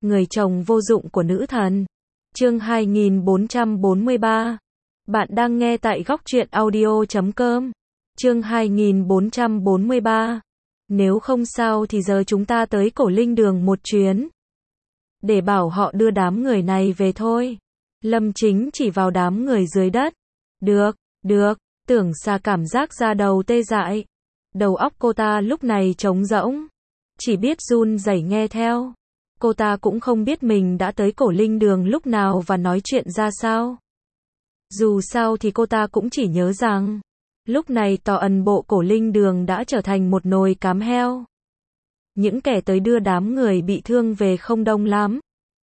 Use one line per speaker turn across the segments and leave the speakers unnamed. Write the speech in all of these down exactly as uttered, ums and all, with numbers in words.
Người chồng vô dụng của nữ thần. Chương hai nghìn bốn trăm bốn mươi ba. Bạn đang nghe tại góc truyện audio chấm com. Chương hai nghìn bốn trăm bốn mươi ba. Nếu không sao thì giờ chúng ta tới Cổ Linh Đường một chuyến. Để bảo họ đưa đám người này về thôi. Lâm Chính chỉ vào đám người dưới đất. Được, được, Tưởng Xà cảm giác da đầu tê dại. Đầu óc cô ta lúc này trống rỗng. Chỉ biết run rẩy nghe theo. Cô ta cũng không biết mình đã tới Cổ Linh Đường lúc nào và nói chuyện ra sao. Dù sao thì cô ta cũng chỉ nhớ rằng, lúc này toàn bộ Cổ Linh Đường đã trở thành một nồi cám heo. Những kẻ tới đưa đám người bị thương về không đông lắm.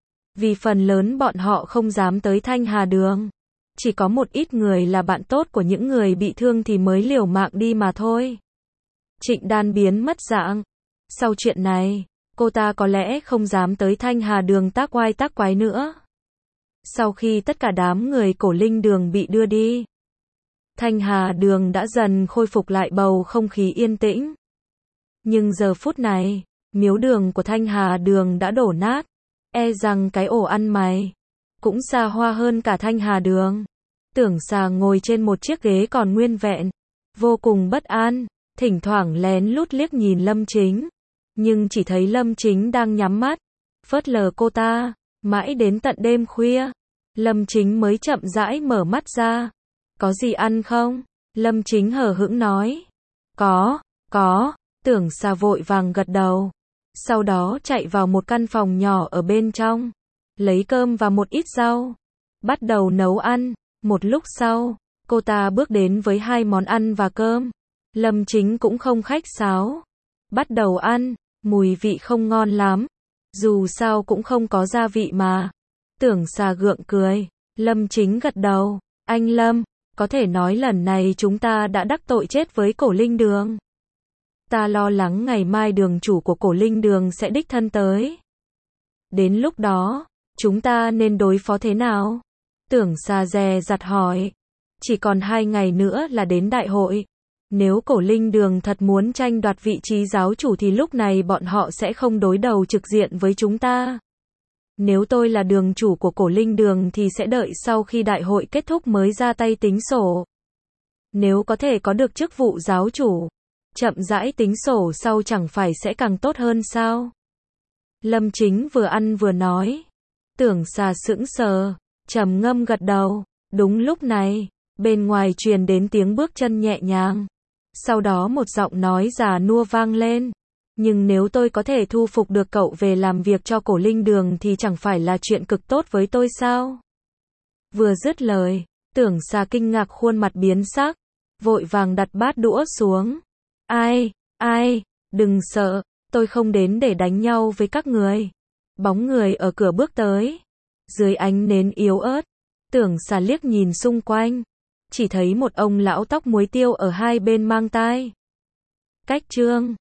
Vì phần lớn bọn họ không dám tới Thanh Hà Đường. Chỉ có một ít người là bạn tốt của những người bị thương thì mới liều mạng đi mà thôi. Trịnh Đan biến mất dạng. Sau chuyện này, cô ta có lẽ không dám tới Thanh Hà Đường tác oai tác quái nữa. Sau khi tất cả đám người Cổ Linh Đường bị đưa đi, Thanh Hà Đường đã dần khôi phục lại bầu không khí yên tĩnh. Nhưng giờ phút này, miếu đường của Thanh Hà Đường đã đổ nát. E rằng cái ổ ăn mày cũng xa hoa hơn cả Thanh Hà Đường. Tưởng Xà ngồi trên một chiếc ghế còn nguyên vẹn, vô cùng bất an, thỉnh thoảng lén lút liếc nhìn Lâm Chính. Nhưng chỉ thấy Lâm Chính đang nhắm mắt, phớt lờ cô ta. Mãi đến tận đêm khuya, Lâm Chính mới chậm rãi mở mắt ra. Có gì ăn không? Lâm Chính hờ hững nói. Có, có. Tưởng Xà vội vàng gật đầu. Sau đó chạy vào một căn phòng nhỏ ở bên trong, lấy cơm và một ít rau, bắt đầu nấu ăn. Một lúc sau, cô ta bước đến với hai món ăn và cơm. Lâm Chính cũng không khách sáo, bắt đầu ăn. Mùi vị không ngon lắm, dù sao cũng không có gia vị mà. Tưởng Xà gượng cười. Lâm Chính gật đầu. Anh Lâm, có thể nói lần này chúng ta đã đắc tội chết với Cổ Linh Đường. Ta lo lắng ngày mai đường chủ của Cổ Linh Đường sẽ đích thân tới. Đến lúc đó, chúng ta nên đối phó thế nào? Tưởng Xà dè dặt hỏi. Chỉ còn hai ngày nữa là đến đại hội. Nếu Cổ Linh Đường thật muốn tranh đoạt vị trí giáo chủ thì lúc này bọn họ sẽ không đối đầu trực diện với chúng ta. Nếu tôi là đường chủ của Cổ Linh Đường thì sẽ đợi sau khi đại hội kết thúc mới ra tay tính sổ. Nếu có thể có được chức vụ giáo chủ, chậm rãi tính sổ sau chẳng phải sẽ càng tốt hơn sao? Lâm Chính vừa ăn vừa nói. Tưởng Xà sững sờ, trầm ngâm gật đầu. Đúng lúc này, bên ngoài truyền đến tiếng bước chân nhẹ nhàng. Sau đó một giọng nói già nua vang lên. Nhưng nếu tôi có thể thu phục được cậu về làm việc cho Cổ Linh Đường thì chẳng phải là chuyện cực tốt với tôi sao? Vừa dứt lời, Tưởng Xà kinh ngạc khuôn mặt biến sắc, vội vàng đặt bát đũa xuống. Ai, ai, đừng sợ, tôi không đến để đánh nhau với các người. Bóng người ở cửa bước tới. Dưới ánh nến yếu ớt, Tưởng Xà liếc nhìn xung quanh. Chỉ thấy một ông lão tóc muối tiêu ở hai bên mang tai. Cách trương,